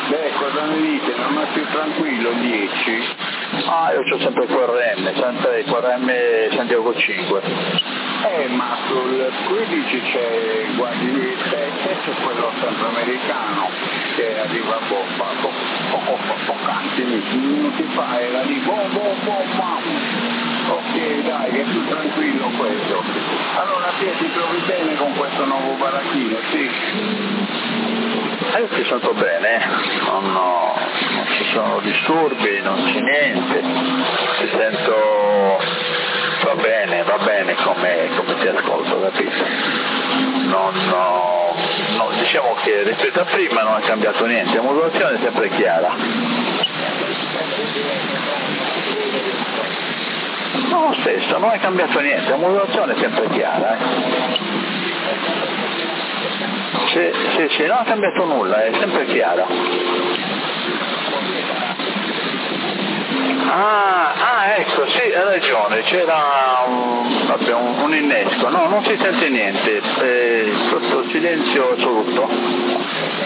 Beh, cosa ne dite? Non è più tranquillo il 10? Ah, io c'ho sempre il QRM, sempre il QRM Santiago 5. Ma sul 15 c'è, guardi, il 7 c'è quello sempre americano che arriva a bomba, pocanti, minuti fa era lì, bom, ok dai, che è più tranquillo questo. Allora ti trovi bene con questo nuovo baracchino, sì? Io ti sento bene, non ci sono disturbi, non c'è niente, ti sento, va bene come ti ascolto, capito? Diciamo che rispetto a prima non è cambiato niente, la modulazione è sempre chiara. No, lo stesso, non è cambiato niente, la modulazione è sempre chiara. Sì, non ha cambiato nulla, è sempre chiara. Ecco, sì, hai ragione, c'era un innesco, no, non si sente niente, sotto silenzio assoluto.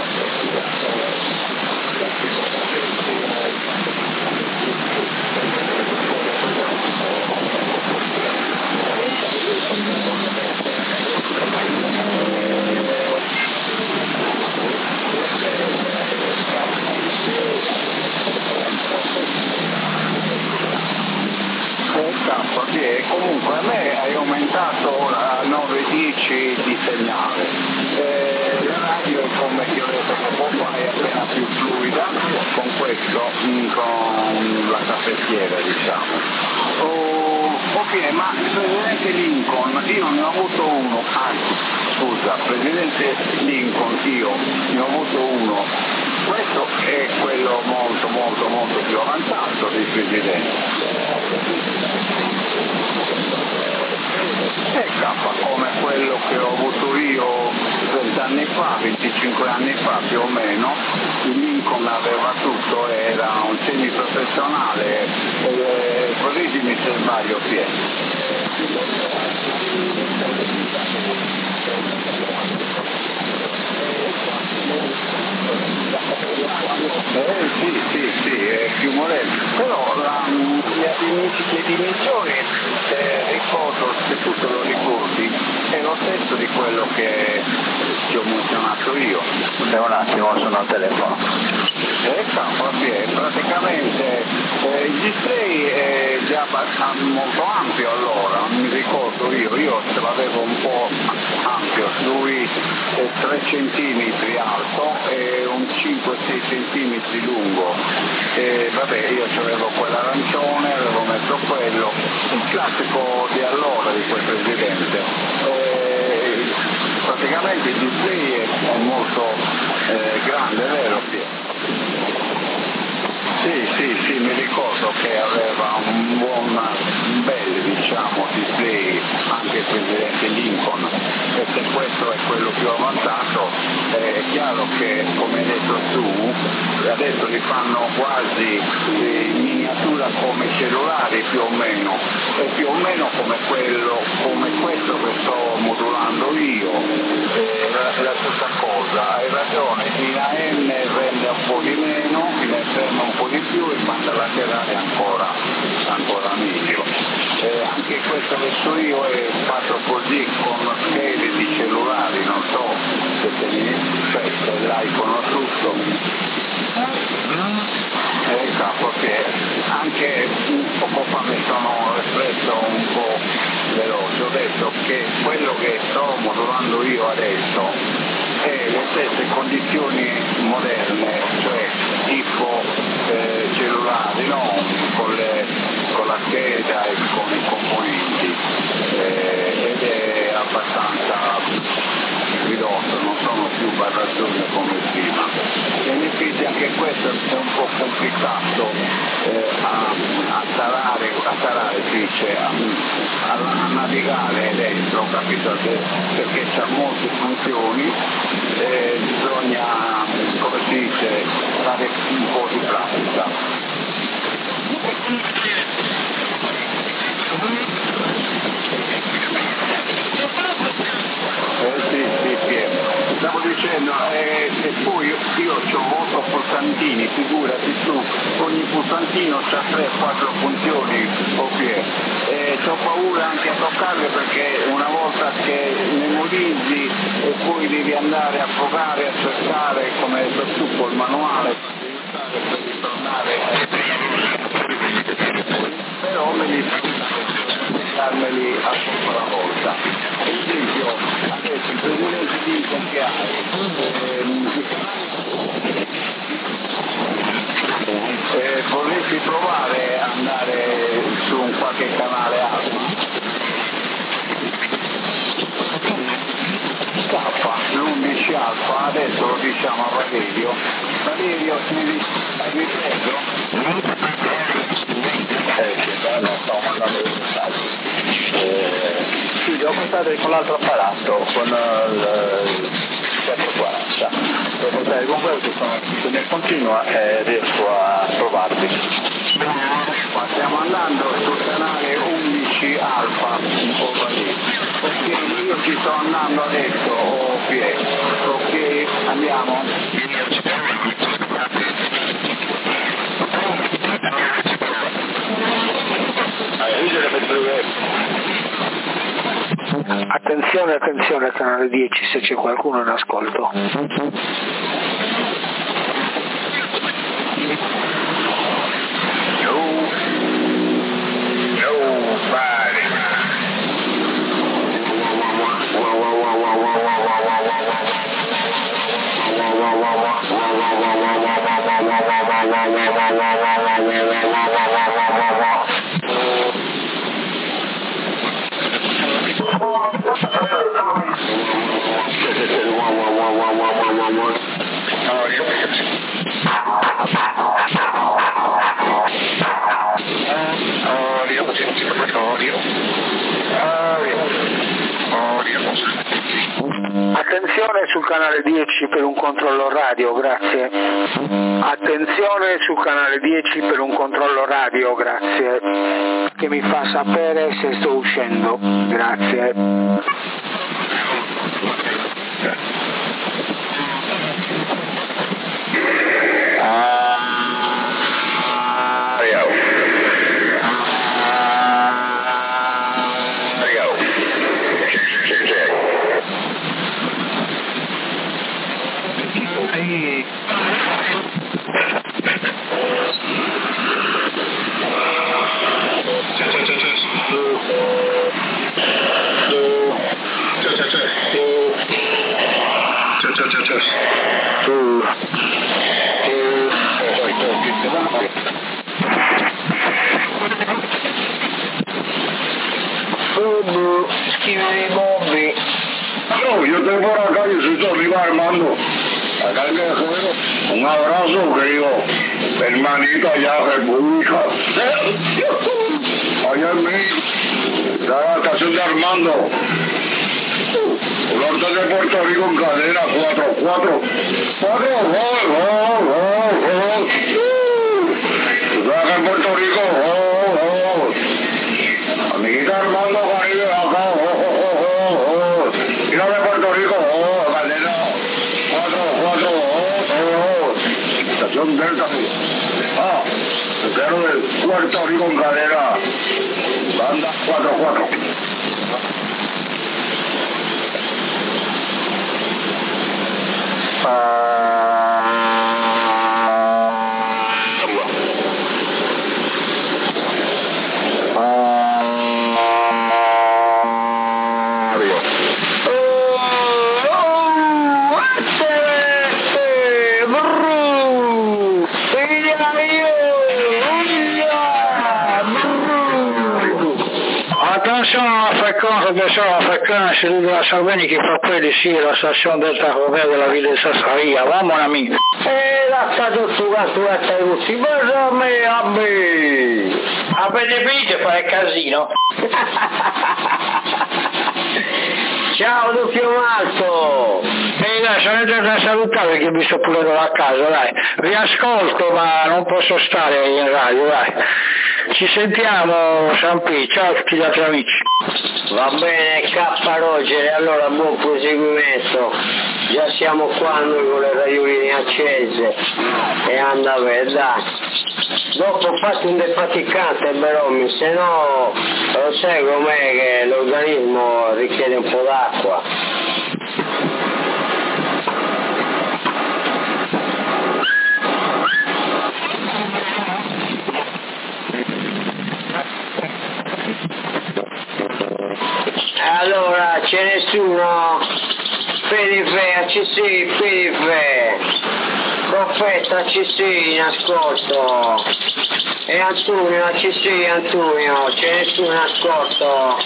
Sì, comunque a me hai aumentato a 9-10 di segnale. La radio è come ti ho detto poco fa, è appena più fluida con questo, con la caffettiera diciamo. Ok, ma il presidente Lincoln, io ne ho avuto uno, presidente Lincoln, io ne ho avuto uno. Questo è quello molto più avanzato del presidente. Come quello che ho avuto io 20 anni fa, 25 anni fa più o meno, il Lincoln aveva tutto, era un semiprofessionale, correggimi se sbaglio Pietro. Sì, è più moderno, però le dimensioni, ricordo, se tu te lo ricordi, è lo stesso di quello che ti ho menzionato io. Un attimo, sono al telefono. Praticamente il display è già molto ampio allora, non mi ricordo io ce l'avevo un po' ampio, lui è 3 centimetri alto e un 5-6 centimetri lungo. Io avevo quell'arancione, avevo messo quello, il classico di allora di quel presidente. Praticamente il display è molto grande, vero Pietro? Sì, mi ricordo che aveva un bel display anche il presidente Lincoln, e se questo è quello più avanzato è chiaro che, come hai detto tu, adesso li fanno quasi in miniatura come cellulari più o meno, e più o meno come questo che sto modulando io, è la stessa cosa, hai ragione, in AM rende un po' di meno, in FM un po' di più, in banda laterale ancora meglio. Anche questo che so io è fatto così con schede di cellulari, non so se l'hai conosciuto. Che anche poco fa mi sono espresso un po' veloce, ho detto che quello che sto modulando io adesso è le stesse condizioni moderne, cioè tipo cellulari, no? con la scheda e con i componenti, ed è abbastanza ridotto, non sono più barrazzoni come prima. E in effetti anche questo è un po' complicato a tarare a navigare dentro, capito? Perché c'ha molte funzioni, bisogna, come si dice, fare un po' di pratica. Sì, Piero. Stavo dicendo, e poi io ci ho molto pulsantini, figurati tu, ogni pulsantino ha 3-4 funzioni e ho paura anche a toccarle perché una volta che memorizzi e poi devi andare a provare a cercare come hai detto tu col manuale per ritornare però me li darmeli a poco alla volta. Per esempio, adesso il precedente disco che hai, vorresti provare ad andare su un qualche canale alfa? L'11 alfa, adesso lo diciamo a Valerio. Valerio, mi ripeto? Sto mandando dei messaggi. Sì, devo portare con l'altro apparato, con il 440. Devo portare con quello che sono nel continuo e riesco a trovarli. Ma stiamo andando sul canale 11 alfa, ok, io ci sto andando adesso, ok, andiamo? Attenzione, attenzione, canale 10, se c'è qualcuno in ascolto. Attenzione sul canale 10 per un controllo radio, grazie. Attenzione sul canale 10 per un controllo radio, grazie. Che mi fa sapere se sto uscendo, grazie. Scrivere i bombi. No, yo estoy por acá, yo soy tu amigo Armando. Acá en Guerrero. Un abrazo, querido hermanito allá en República. Allá en México. La estación de Armando. Norte de Puerto Rico en cadena 4-4. 4, acá en Puerto Rico, amiguita Armando Caribe, acá, mira de Puerto Rico, cadena 4-4, estación Delta, quiero de Puerto Rico en cadena, banda 4-4. Attenzione africain, c'est lui de la Sardaigne qui frappait ici la station Delta Robert de la ville de Sassarilla, va mon ami? Lascia tu stai così, ma a me. Avete finito fare casino? Ciao doppio Marco! Dai, sono entrato a salutare perché mi sto pure da casa, dai. Vi ascolto, ma non posso stare in radio, dai. Ci sentiamo, Sampi, ciao a tutti gli altri amici. Va bene, K. Roger, allora buon proseguimento. Già siamo qua noi con le radioline accese e anda a vedere, dai. Dopo fate un defaticante però, se no lo sai com'è che l'organismo richiede un po' d'acqua. Allora, c'è nessuno? Periferia, ci sei, periferia. Profeta, ci sei in ascolto. E Antonio, ci sei Antonio, c'è nessuno in ascolto.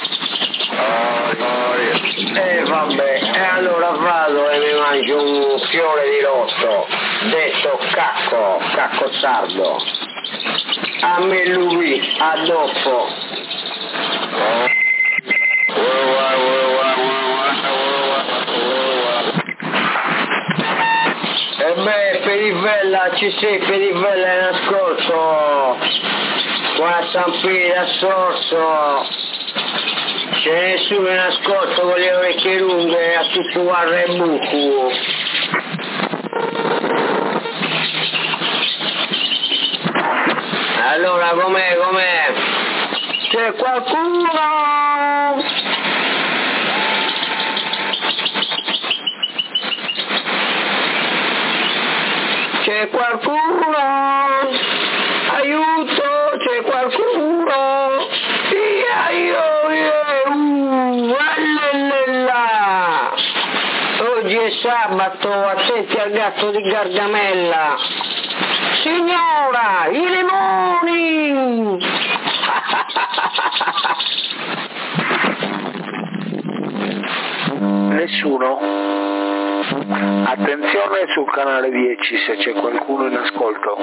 Vabbè, e allora vado e mi mangio un fiore di rotto, detto cacco sardo. A me lui, a dopo. E beh, Perivella, ci sei Perivella in ascolto, qua a San Pietro a Sorso, c'è nessuno in ascolto con le orecchie lunghe a tutto guarda e buco. Allora com'è? C'è qualcuno? C'è qualcuno? Aiuto, c'è qualcuno? Oggi è sabato, attenti al gatto di Gargamella. Signora, i limoni! Nessuno? Attenzione sul canale 10 se c'è qualcuno in ascolto.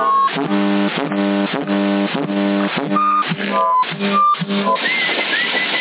Avanti.